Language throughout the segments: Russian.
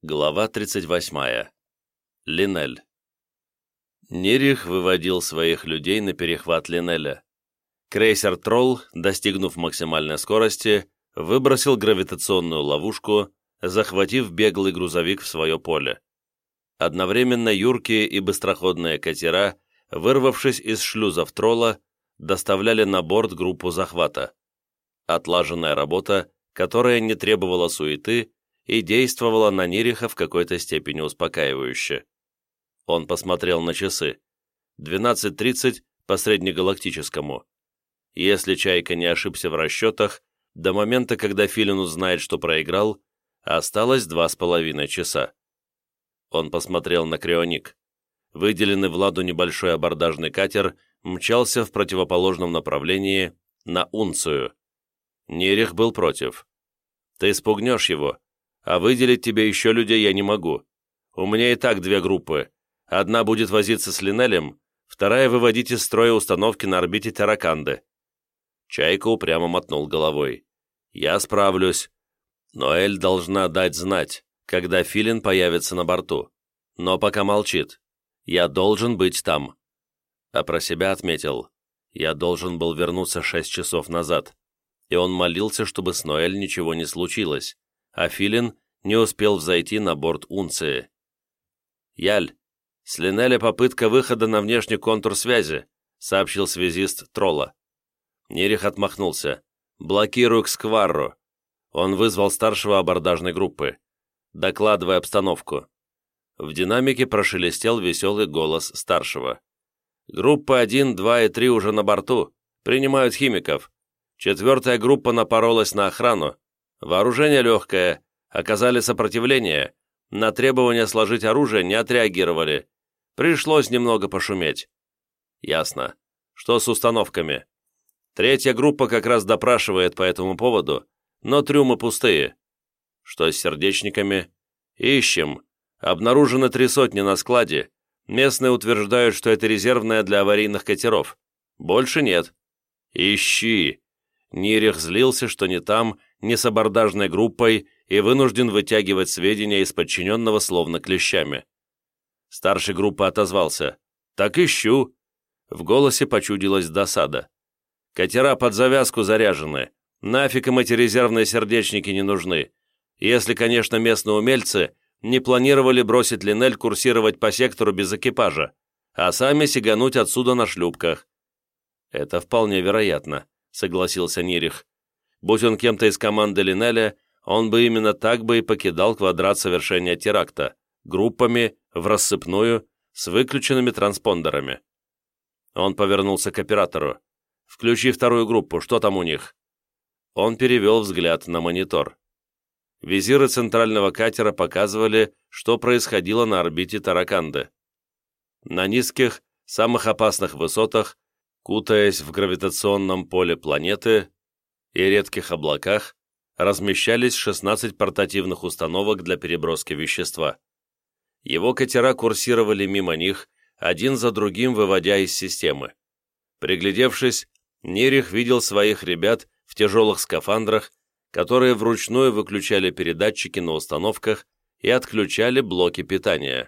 Глава 38. Линель. Нерих выводил своих людей на перехват Линеля. Крейсер «Тролл», достигнув максимальной скорости, выбросил гравитационную ловушку, захватив беглый грузовик в свое поле. Одновременно юркие и быстроходные катера, вырвавшись из шлюзов «Тролла», доставляли на борт группу захвата. Отлаженная работа, которая не требовала суеты, и действовала на Нериха в какой-то степени успокаивающе. Он посмотрел на часы. 12:30 по среднегалактическому. Если Чайка не ошибся в расчетах, до момента, когда Филин узнает, что проиграл, осталось 2,5 часа. Он посмотрел на крионик. Выделенный Владу небольшой абордажный катер мчался в противоположном направлении на Унцию. Нерих был против. «Ты спугнешь его, а выделить тебе еще людей я не могу. У меня и так 2 группы. Одна будет возиться с Линелем, вторая выводить из строя установки на орбите Тараканды». Чайка упрямо мотнул головой. «Я справлюсь. Но Эль должна дать знать, когда Филин появится на борту. Но пока молчит. Я должен быть там». А про себя отметил. Я должен был вернуться 6 часов назад. И он молился, чтобы с Ноэль ничего не случилось, а Филин не успел взойти на борт Унции. «Яль, с Линеля попытка выхода на внешний контур связи», сообщил связист Тролла. Нерих отмахнулся. «Блокируй к Скварру». Он вызвал старшего абордажной группы. «Докладывай обстановку». В динамике прошелестел веселый голос старшего. «Группа 1, 2 и 3 уже на борту. Принимают химиков. 4-я группа напоролась на охрану. Вооружение легкое. Оказали сопротивление. На требование сложить оружие не отреагировали. Пришлось немного пошуметь». «Ясно. Что с установками?» 3-я группа как раз допрашивает по этому поводу, но трюмы пустые». «Что с сердечниками?» «Ищем. Обнаружено 3 сотни на складе. Местные утверждают, что это резервная для аварийных катеров. Больше нет». «Ищи». Нерих злился, что ни там, ни с абордажной группой, и вынужден вытягивать сведения из подчиненного словно клещами. Старший группы отозвался. «Так ищу». В голосе почудилась досада. «Катера под завязку заряжены. Нафиг им эти резервные сердечники не нужны. Если, конечно, местные умельцы не планировали бросить Линель курсировать по сектору без экипажа, а сами сигануть отсюда на шлюпках». «Это вполне вероятно», — согласился Нерих. «Будь он кем-то из команды Линеля, он бы именно так бы и покидал квадрат совершения теракта, группами, в рассыпную, с выключенными транспондерами». Он повернулся к оператору. «Включи 2-ю группу, что там у них?» Он перевел взгляд на монитор. Визиры центрального катера показывали, что происходило на орбите Тараканды. На низких, самых опасных высотах, кутаясь в гравитационном поле планеты и редких облаках, размещались 16 портативных установок для переброски вещества. Его катера курсировали мимо них, один за другим выводя из системы. Приглядевшись, Нерих видел своих ребят в тяжелых скафандрах, которые вручную выключали передатчики на установках и отключали блоки питания.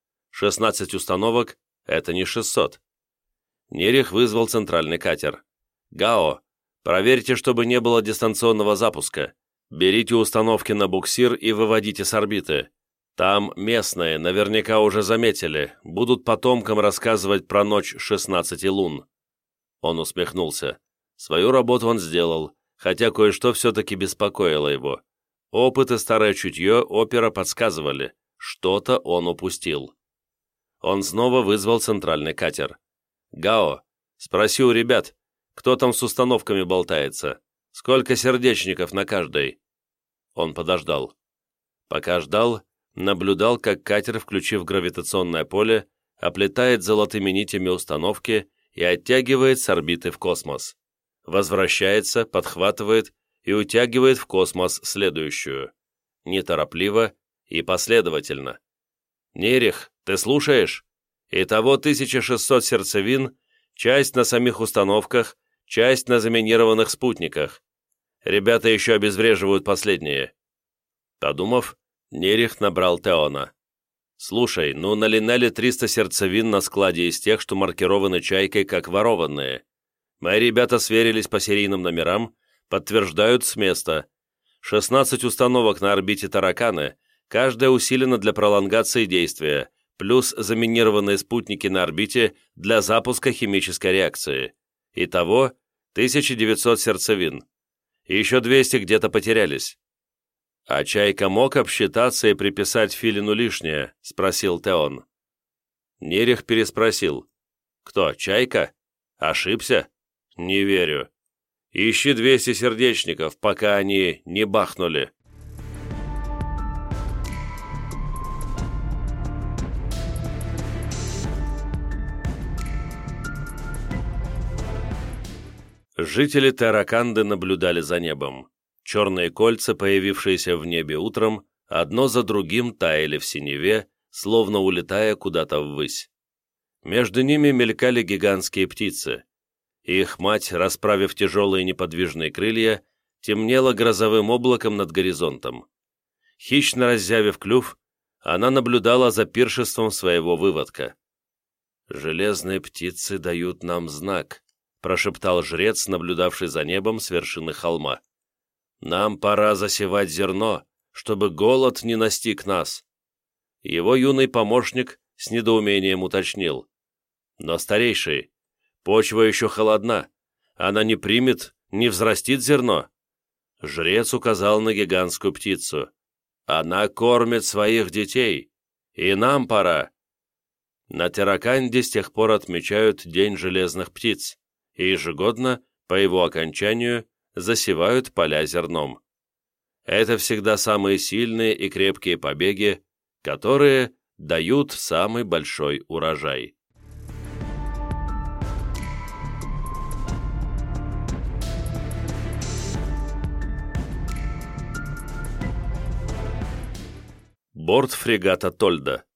16 установок — это не 600. Нерих вызвал центральный катер. «Гао, проверьте, чтобы не было дистанционного запуска. Берите установки на буксир и выводите с орбиты. Там местные, наверняка уже заметили, будут потомкам рассказывать про ночь 16 лун». Он усмехнулся. Свою работу он сделал, хотя кое-что все-таки беспокоило его. Опыт и старое чутье опера подсказывали, что-то он упустил. Он снова вызвал центральный катер. «Гао, спроси у ребят, кто там с установками болтается? Сколько сердечников на каждой?» Он подождал. Пока ждал, наблюдал, как катер, включив гравитационное поле, оплетает золотыми нитями установки и оттягивает с орбиты в космос. Возвращается, подхватывает и утягивает в космос следующую. Неторопливо и последовательно. «Нерих, ты слушаешь? Итого 1600 сердцевин, часть на самих установках, часть на заминированных спутниках. Ребята еще обезвреживают последние». Подумав, Нерих набрал Теона. «Слушай, ну на Линеле 300 сердцевин на складе из тех, что маркированы чайкой как ворованные. Мои ребята сверились по серийным номерам, подтверждают с места. 16 установок на орбите Тараканы, каждая усилена для пролонгации действия, плюс заминированные спутники на орбите для запуска химической реакции. Итого 1900 сердцевин. И еще 200 где-то потерялись». «А Чайка мог обсчитаться и приписать Филину лишнее?» — спросил Теон. Нерих переспросил. «Кто, Чайка? Ошибся? Не верю. Ищи 200 сердечников, пока они не бахнули». Жители Тараканды наблюдали за небом. Черные кольца, появившиеся в небе утром, одно за другим таяли в синеве, словно улетая куда-то ввысь. Между ними мелькали гигантские птицы. Их мать, расправив тяжелые неподвижные крылья, темнела грозовым облаком над горизонтом. Хищно раззявив клюв, она наблюдала за пиршеством своего выводка. «Железные птицы дают нам знак», — прошептал жрец, наблюдавший за небом с вершины холма. «Нам пора засевать зерно, чтобы голод не настиг нас». Его юный помощник с недоумением уточнил. «Но, старейший, почва еще холодна, она не примет, не взрастит зерно». Жрец указал на гигантскую птицу. «Она кормит своих детей, и нам пора». На Тараканде с тех пор отмечают День железных птиц, и ежегодно, по его окончанию, засевают поля зерном. Это всегда самые сильные и крепкие побеги, которые дают самый большой урожай. Борт фрегата Тольда.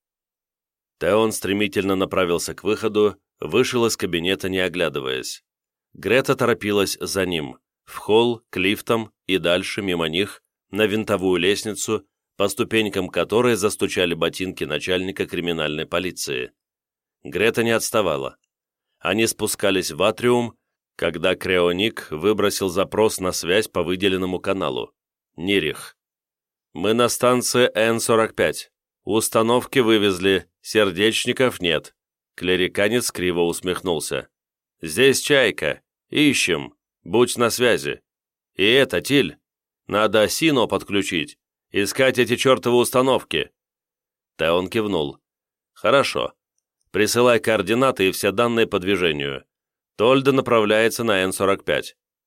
Теон стремительно направился к выходу, вышел из кабинета, не оглядываясь. Грета торопилась за ним, в холл, к лифтам и дальше, мимо них, на винтовую лестницу, по ступенькам которой застучали ботинки начальника криминальной полиции. Грета не отставала. Они спускались в атриум, когда Креоник выбросил запрос на связь по выделенному каналу. Нерих. «Мы на станции Н-45. Установки вывезли, сердечников нет». Клериканец криво усмехнулся. «Здесь Чайка. Ищем. Будь на связи. И это, Тиль, надо Сино подключить. Искать эти чертовы установки». Теон кивнул. «Хорошо. Присылай координаты и все данные по движению. Тольда направляется на Н-45».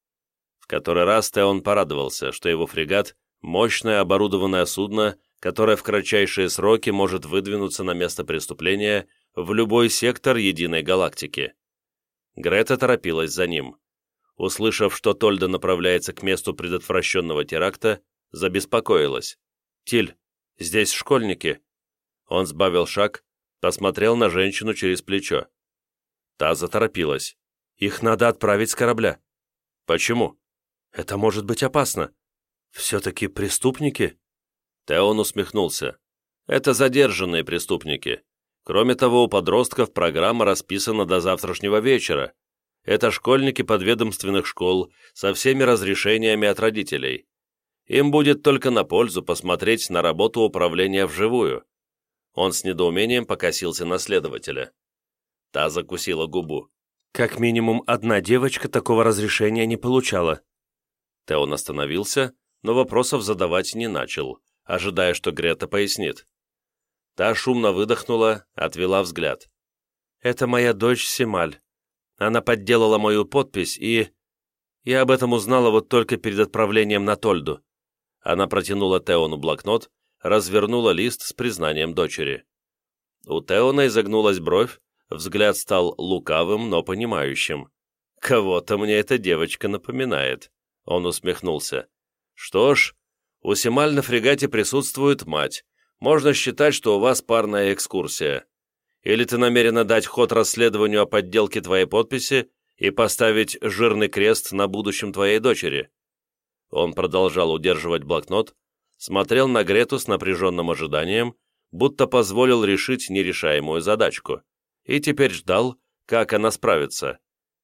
В который раз Теон порадовался, что его фрегат — мощное оборудованное судно, которое в кратчайшие сроки может выдвинуться на место преступления в любой сектор единой галактики. Грета торопилась за ним. Услышав, что Тольда направляется к месту предотвращенного теракта, забеспокоилась. «Тиль, здесь школьники». Он сбавил шаг, посмотрел на женщину через плечо. Та заторопилась. «Их надо отправить с корабля». «Почему?» «Это может быть опасно». «Все-таки преступники?» Теон усмехнулся. «Это задержанные преступники. Кроме того, у подростков программа расписана до завтрашнего вечера. Это школьники подведомственных школ со всеми разрешениями от родителей. Им будет только на пользу посмотреть на работу управления вживую». Он с недоумением покосился на следователя. Та закусила губу. «Как минимум одна девочка такого разрешения не получала». Теон остановился, но вопросов задавать не начал, ожидая, что Грета пояснит. Та шумно выдохнула, отвела взгляд. «Это моя дочь Семаль. Она подделала мою подпись, и... Я об этом узнала вот только перед отправлением на Тольду». Она протянула Теону блокнот, развернула лист с признанием дочери. У Теона изогнулась бровь, взгляд стал лукавым, но понимающим. «Кого-то мне эта девочка напоминает», — он усмехнулся. «Что ж, у Семаль на фрегате присутствует мать. Можно считать, что у вас парная экскурсия. Или ты намерена дать ход расследованию о подделке твоей подписи и поставить жирный крест на будущем твоей дочери?» Он продолжал удерживать блокнот, смотрел на Грету с напряженным ожиданием, будто позволил решить нерешаемую задачку, и теперь ждал, как она справится.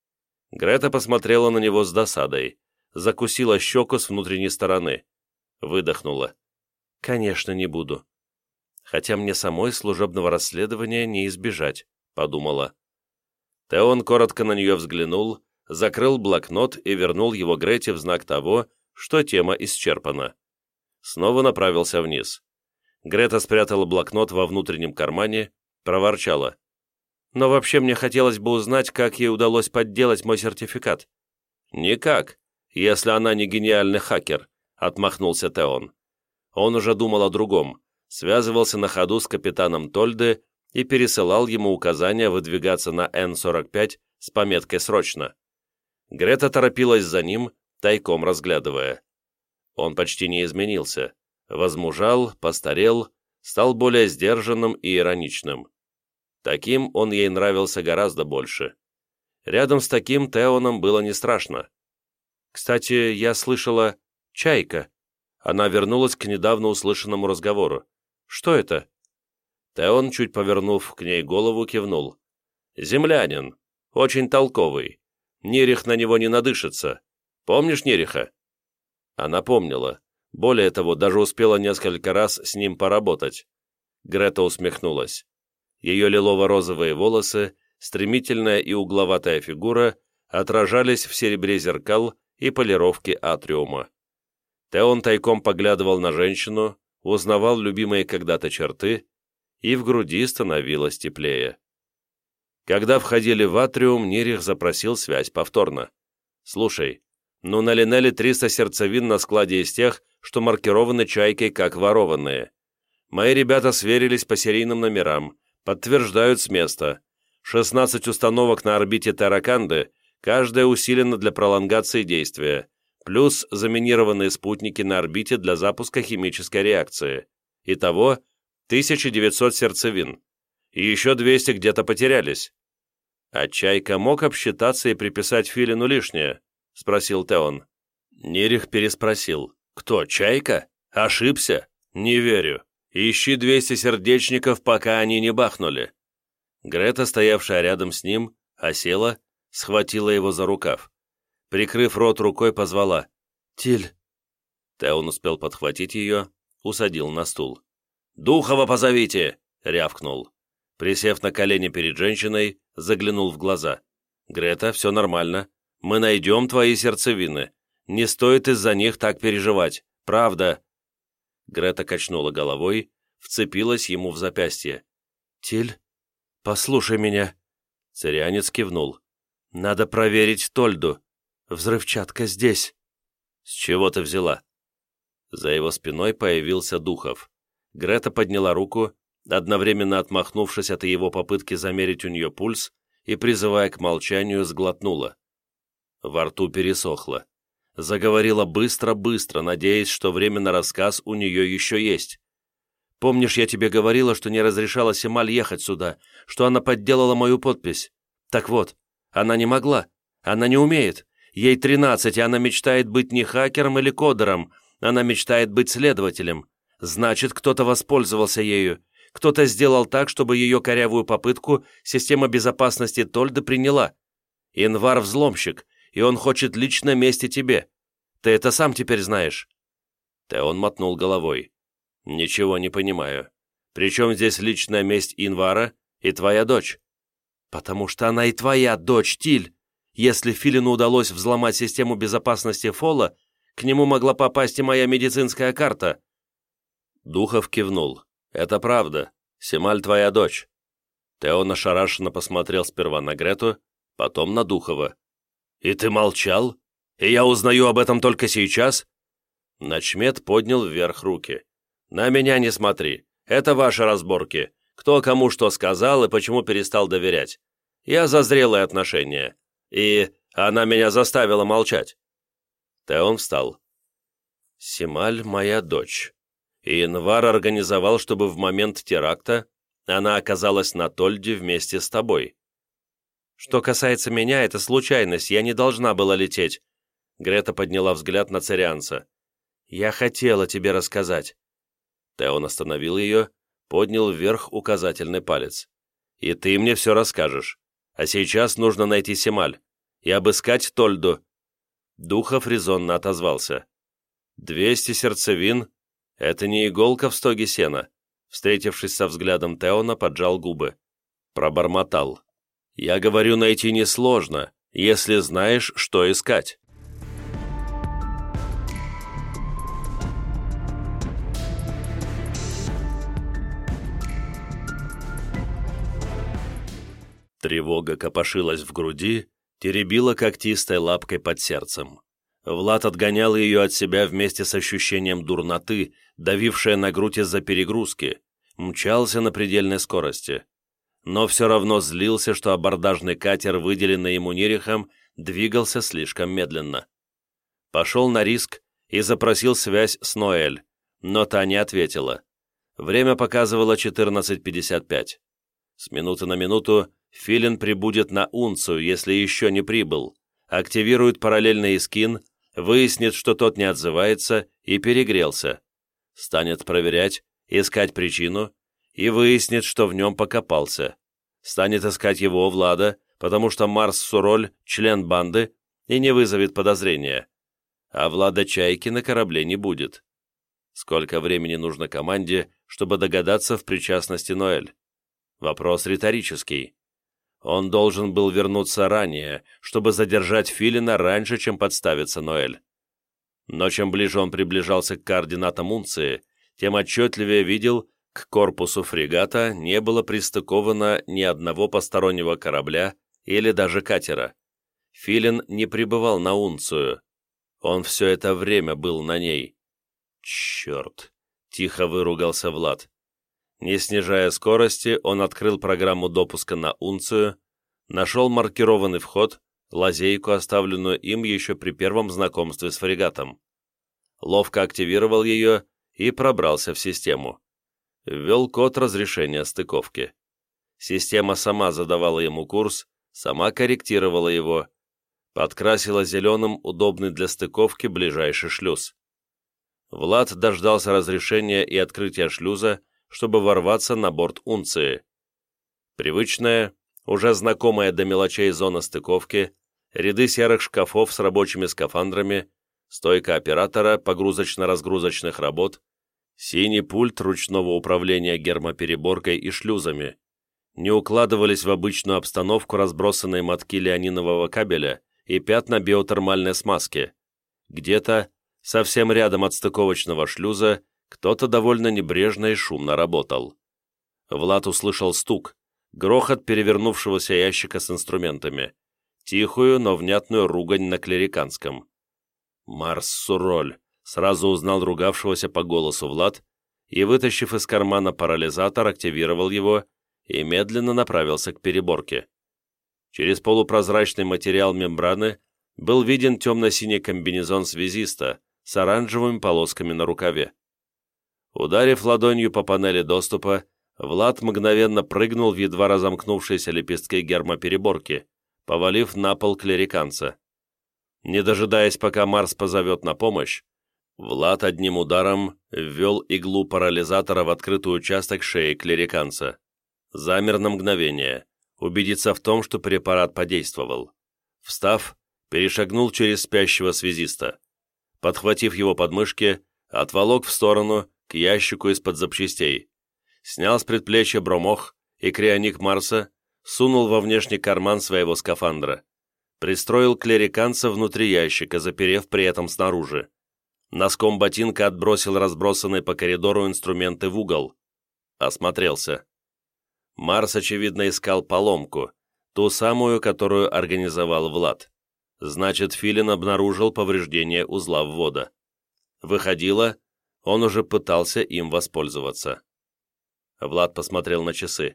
Грета посмотрела на него с досадой, закусила щеку с внутренней стороны, выдохнула. «Конечно, не буду. Хотя мне самой служебного расследования не избежать», — подумала. Теон коротко на нее взглянул, закрыл блокнот и вернул его Грете в знак того, что тема исчерпана. Снова направился вниз. Грета спрятала блокнот во внутреннем кармане, проворчала. «Но вообще мне хотелось бы узнать, как ей удалось подделать мой сертификат». «Никак, если она не гениальный хакер», — отмахнулся Теон. Он уже думал о другом, связывался на ходу с капитаном Тольде и пересылал ему указания выдвигаться на Н-45 с пометкой «Срочно». Грета торопилась за ним, тайком разглядывая. Он почти не изменился. Возмужал, постарел, стал более сдержанным и ироничным. Таким он ей нравился гораздо больше. Рядом с таким Теоном было не страшно. «Кстати, я слышала... Чайка». Она вернулась к недавно услышанному разговору. «Что это?» Теон, чуть повернув к ней голову, кивнул. «Землянин. Очень толковый. Нерих на него не надышится. Помнишь Нериха?» Она помнила. Более того, даже успела несколько раз с ним поработать. Грета усмехнулась. Ее лилово-розовые волосы, стремительная и угловатая фигура отражались в серебре зеркал и полировке атриума. Теон тайком поглядывал на женщину, узнавал любимые когда-то черты, и в груди становилось теплее. Когда входили в атриум, Нерих запросил связь повторно. «Слушай, ну на Линеле 300 сердцевин на складе из тех, что маркированы чайкой как ворованные. Мои ребята сверились по серийным номерам, подтверждают с места. 16 установок на орбите Тараканды, каждая усилена для пролонгации действия, плюс заминированные спутники на орбите для запуска химической реакции. Итого 1900 сердцевин. И еще 200 где-то потерялись». «А Чайка мог обсчитаться и приписать Филину лишнее?» — спросил Теон. Нерих переспросил. «Кто, Чайка? Ошибся? Не верю. Ищи 200 сердечников, пока они не бахнули». Грета, стоявшая рядом с ним, осела, схватила его за рукав. Прикрыв рот рукой, позвала. «Тиль». Теон успел подхватить ее, усадил на стул. «Духова позовите!» — рявкнул. Присев на колени перед женщиной, заглянул в глаза. «Грета, все нормально. Мы найдем твои сердцевины. Не стоит из-за них так переживать. Правда». Грета качнула головой, вцепилась ему в запястье. «Тиль, послушай меня». Царианец кивнул. «Надо проверить Тольду. Взрывчатка здесь». «С чего ты взяла?» За его спиной появился Духов. Грета подняла руку, одновременно отмахнувшись от его попытки замерить у нее пульс и, призывая к молчанию, сглотнула. Во рту пересохло. Заговорила быстро-быстро, надеясь, что время на рассказ у нее еще есть. «Помнишь, я тебе говорила, что не разрешала Семаль ехать сюда, что она подделала мою подпись? Так вот, она не могла, она не умеет. Ей 13, и она мечтает быть не хакером или кодером, она мечтает быть следователем. Значит, кто-то воспользовался ею, кто-то сделал так, чтобы ее корявую попытку система безопасности Тольда приняла. Инвар — взломщик, и он хочет лично мести тебе. Ты это сам теперь знаешь». Теон мотнул головой. «Ничего не понимаю. Причем здесь личная месть Инвара и твоя дочь?» «Потому что она и твоя дочь, Тиль. Если Филину удалось взломать систему безопасности Фола, к нему могла попасть и моя медицинская карта». Духов кивнул. «Это правда. Семаль твоя дочь». Теон ошарашенно посмотрел сперва на Грету, потом на Духова. «И ты молчал? И я узнаю об этом только сейчас?» Начмет поднял вверх руки. «На меня не смотри. Это ваши разборки. Кто кому что сказал и почему перестал доверять. Я за зрелые отношения. И она меня заставила молчать». Теон встал. «Семаль моя дочь. И Инвар организовал, чтобы в момент теракта она оказалась на Тольде вместе с тобой». «Что касается меня, это случайность, я не должна была лететь». Грета подняла взгляд на царианца. «Я хотела тебе рассказать». Теон остановил ее, поднял вверх указательный палец. «И ты мне все расскажешь. А сейчас нужно найти Семаль и обыскать Тольду». Духов резонно отозвался. 200 сердцевин — это не иголка в стоге сена. Встретившись со взглядом Теона, поджал губы. Пробормотал. «Я говорю, найти несложно, если знаешь, что искать». Тревога копошилась в груди, теребила когтистой лапкой под сердцем. Влад отгонял ее от себя вместе с ощущением дурноты, давившей на грудь из-за перегрузки, мчался на предельной скорости. Но все равно злился, что абордажный катер, выделенный ему Нерихом, двигался слишком медленно. Пошел на риск и запросил связь с Ноэль, но та не ответила. Время показывало 14:55. С минуты на минуту Филин прибудет на Унцию, если еще не прибыл, активирует параллельный эскин, выяснит, что тот не отзывается и перегрелся. Станет проверять, искать причину и выяснит, что в нем покопался. Станет искать его, Влада, потому что Марс Суроль – член банды и не вызовет подозрения. А Влада Чайки на корабле не будет. Сколько времени нужно команде, чтобы догадаться в причастности Ноэль? Вопрос риторический. Он должен был вернуться ранее, чтобы задержать Филина раньше, чем подставится Ноэль. Но чем ближе он приближался к координатам Унции, тем отчетливее видел, к корпусу фрегата не было пристыковано ни одного постороннего корабля или даже катера. Филин не прибывал на Унцию. Он все это время был на ней. «Черт!» — тихо выругался Влад. Не снижая скорости, он открыл программу допуска на Унцию, нашел маркированный вход, лазейку, оставленную им еще при первом знакомстве с фрегатом. Ловко активировал ее и пробрался в систему. Ввел код разрешения стыковки. Система сама задавала ему курс, сама корректировала его, подкрасила зеленым удобный для стыковки ближайший шлюз. Влад дождался разрешения и открытия шлюза, чтобы ворваться на борт Унции. Привычная, уже знакомая до мелочей зона стыковки, ряды серых шкафов с рабочими скафандрами, стойка оператора погрузочно-разгрузочных работ, синий пульт ручного управления гермопереборкой и шлюзами. Не укладывались в обычную обстановку разбросанные мотки леонинового кабеля и пятна биотермальной смазки. Где-то, совсем рядом от стыковочного шлюза, кто-то довольно небрежно и шумно работал. Влад услышал стук, грохот перевернувшегося ящика с инструментами, тихую, но внятную ругань на клериканском. «Марс Суроль», — сразу узнал ругавшегося по голосу Влад, и, вытащив из кармана парализатор, активировал его и медленно направился к переборке. Через полупрозрачный материал мембраны был виден темно-синий комбинезон связиста с оранжевыми полосками на рукаве. Ударив ладонью по панели доступа, Влад мгновенно прыгнул в едва разомкнувшиеся лепестки гермопереборки, повалив на пол клериканца. Не дожидаясь, пока Марс позовет на помощь, Влад одним ударом ввел иглу парализатора в открытый участок шеи клериканца. Замер на мгновение, убедиться в том, что препарат подействовал. Встав, перешагнул через спящего связиста. Подхватив его подмышки, отволок в сторону, к ящику из-под запчастей, снял с предплечья бромох и крионик Марса, сунул во внешний карман своего скафандра, пристроил клериканца внутри ящика, заперев при этом снаружи. Носком ботинка отбросил разбросанные по коридору инструменты в угол. Осмотрелся. Марс, очевидно, искал поломку, ту самую, которую организовал Влад. Значит, Филин обнаружил повреждение узла ввода. Выходило, он уже пытался им воспользоваться. Влад посмотрел на часы.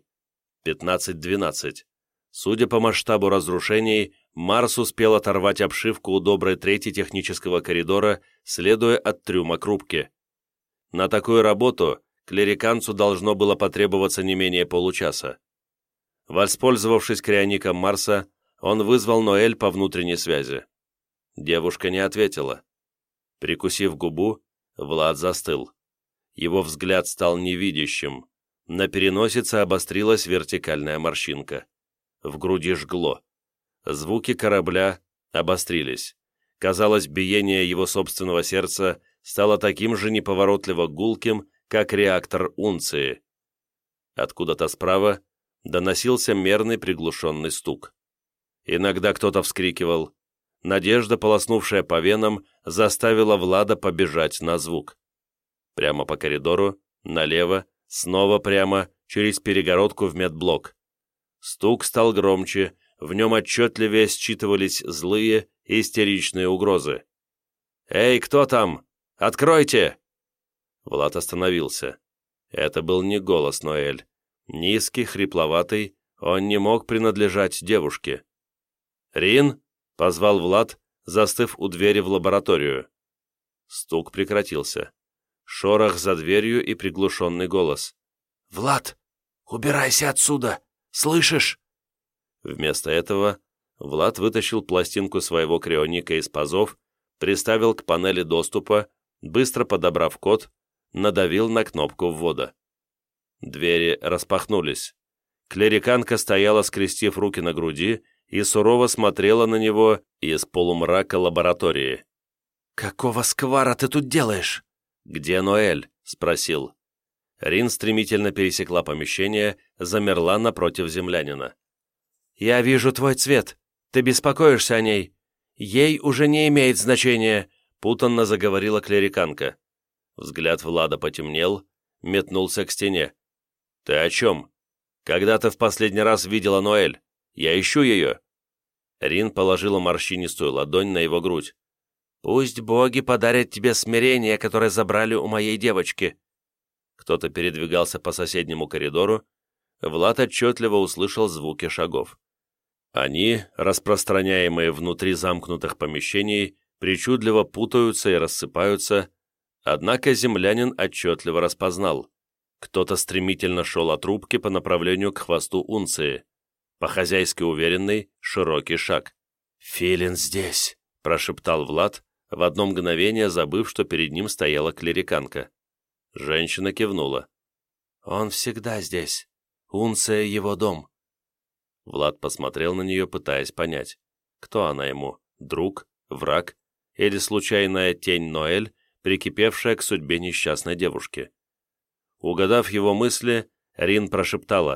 15:12. Судя по масштабу разрушений, Марс успел оторвать обшивку у доброй трети технического коридора, следуя от трюма к рубке. На такую работу клериканцу должно было потребоваться не менее получаса. Воспользовавшись криоником Марса, он вызвал Ноэль по внутренней связи. Девушка не ответила. Прикусив губу, Влад застыл. Его взгляд стал невидящим. На переносице обострилась вертикальная морщинка. В груди жгло. Звуки корабля обострились. Казалось, биение его собственного сердца стало таким же неповоротливо гулким, как реактор унции. Откуда-то справа доносился мерный приглушенный стук. Иногда кто-то вскрикивал. Надежда, полоснувшая по венам, заставила Влада побежать на звук. Прямо по коридору, налево, снова прямо, через перегородку в медблок. Стук стал громче, в нем отчетливее считывались злые, истеричные угрозы. «Эй, кто там? Откройте!» Влад остановился. Это был не голос Ноэль. Низкий, хрипловатый, он не мог принадлежать девушке. «Рин?» — позвал Влад, застыв у двери в лабораторию. Стук прекратился. Шорох за дверью и приглушенный голос. «Влад, убирайся отсюда! Слышишь?» Вместо этого Влад вытащил пластинку своего крионика из пазов, приставил к панели доступа, быстро подобрав код, надавил на кнопку ввода. Двери распахнулись. Клериканка стояла, скрестив руки на груди, и сурово смотрела на него из полумрака лаборатории. «Какого сквара ты тут делаешь?» «Где Ноэль?» — спросил. Рин стремительно пересекла помещение, замерла напротив землянина. «Я вижу твой цвет. Ты беспокоишься о ней. Ей уже не имеет значения», — путанно заговорила клериканка. Взгляд Влада потемнел, метнулся к стене. «Ты о чем? Когда ты в последний раз видела Ноэль? Я ищу ее». Рин положила морщинистую ладонь на его грудь. «Пусть боги подарят тебе смирение, которое забрали у моей девочки». Кто-то передвигался по соседнему коридору. Влад отчетливо услышал звуки шагов. Они, распространяемые внутри замкнутых помещений, причудливо путаются и рассыпаются, однако землянин отчетливо распознал. Кто-то стремительно шел от рубки по направлению к хвосту унции. По-хозяйски уверенный, широкий шаг. «Филин здесь», — прошептал Влад, в одно мгновение забыв, что перед ним стояла клериканка. Женщина кивнула. «Он всегда здесь. Унция — его дом». Влад посмотрел на нее, пытаясь понять, кто она ему, друг, враг или случайная тень Ноэль, прикипевшая к судьбе несчастной девушки. Угадав его мысли, Рин прошептала.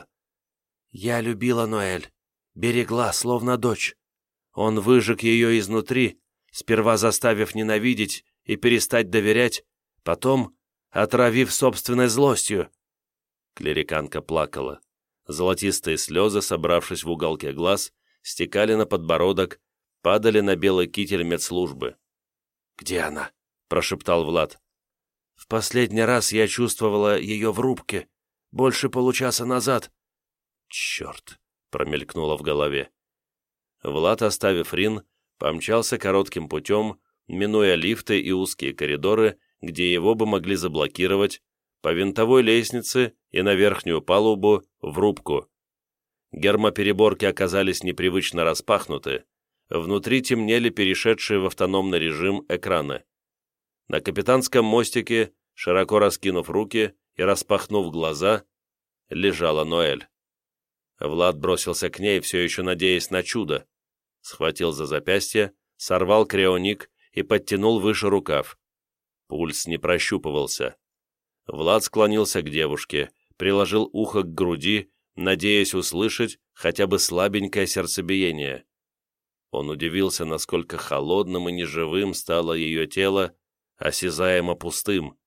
«Я любила Ноэль, берегла, словно дочь. Он выжег ее изнутри, сперва заставив ненавидеть и перестать доверять, потом отравив собственной злостью». Клериканка плакала. Золотистые слезы, собравшись в уголке глаз, стекали на подбородок, падали на белый китель медслужбы. «Где она?» – прошептал Влад. «В последний раз я чувствовала ее в рубке, больше получаса назад». «Черт!» – промелькнуло в голове. Влад, оставив Рин, помчался коротким путем, минуя лифты и узкие коридоры, где его бы могли заблокировать, по винтовой лестнице и на верхнюю палубу в рубку. Гермопереборки оказались непривычно распахнуты, внутри темнели перешедшие в автономный режим экраны. На капитанском мостике, широко раскинув руки и распахнув глаза, лежала Ноэль. Влад бросился к ней, все еще надеясь на чудо. Схватил за запястье, сорвал крионик и подтянул выше рукав. Пульс не прощупывался. Влад склонился к девушке, приложил ухо к груди, надеясь услышать хотя бы слабенькое сердцебиение. Он удивился, насколько холодным и неживым стало ее тело, осязаемо пустым.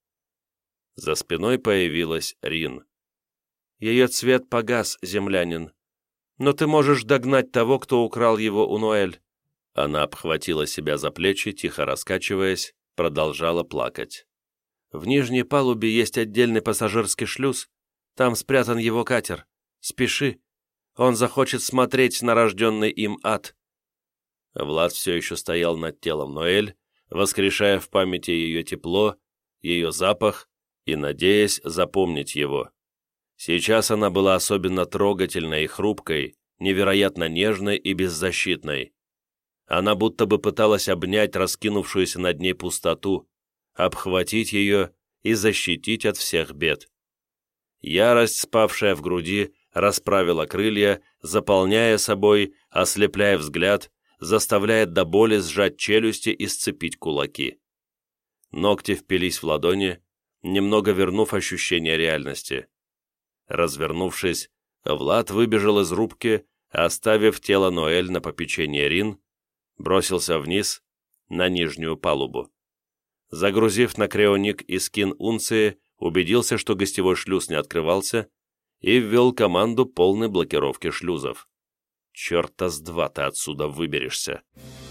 За спиной появилась Рин. «Ее цвет погас, землянин. Но ты можешь догнать того, кто украл его у Ноэль». Она обхватила себя за плечи, тихо раскачиваясь, продолжала плакать. «В нижней палубе есть отдельный пассажирский шлюз. Там спрятан его катер. Спеши. Он захочет смотреть на рожденный им ад». Влад все еще стоял над телом Ноэль, воскрешая в памяти ее тепло, ее запах и надеясь запомнить его. Сейчас она была особенно трогательной и хрупкой, невероятно нежной и беззащитной. Она будто бы пыталась обнять раскинувшуюся над ней пустоту, обхватить ее и защитить от всех бед. Ярость, спавшая в груди, расправила крылья, заполняя собой, ослепляя взгляд, заставляя до боли сжать челюсти и сцепить кулаки. Ногти впились в ладони, немного вернув ощущение реальности. Развернувшись, Влад выбежал из рубки, оставив тело Ноэль на попечение Рин, бросился вниз, на нижнюю палубу. Загрузив на креоник и скин унции, убедился, что гостевой шлюз не открывался, и ввел команду полной блокировки шлюзов. «Черта с два ты отсюда выберешься!»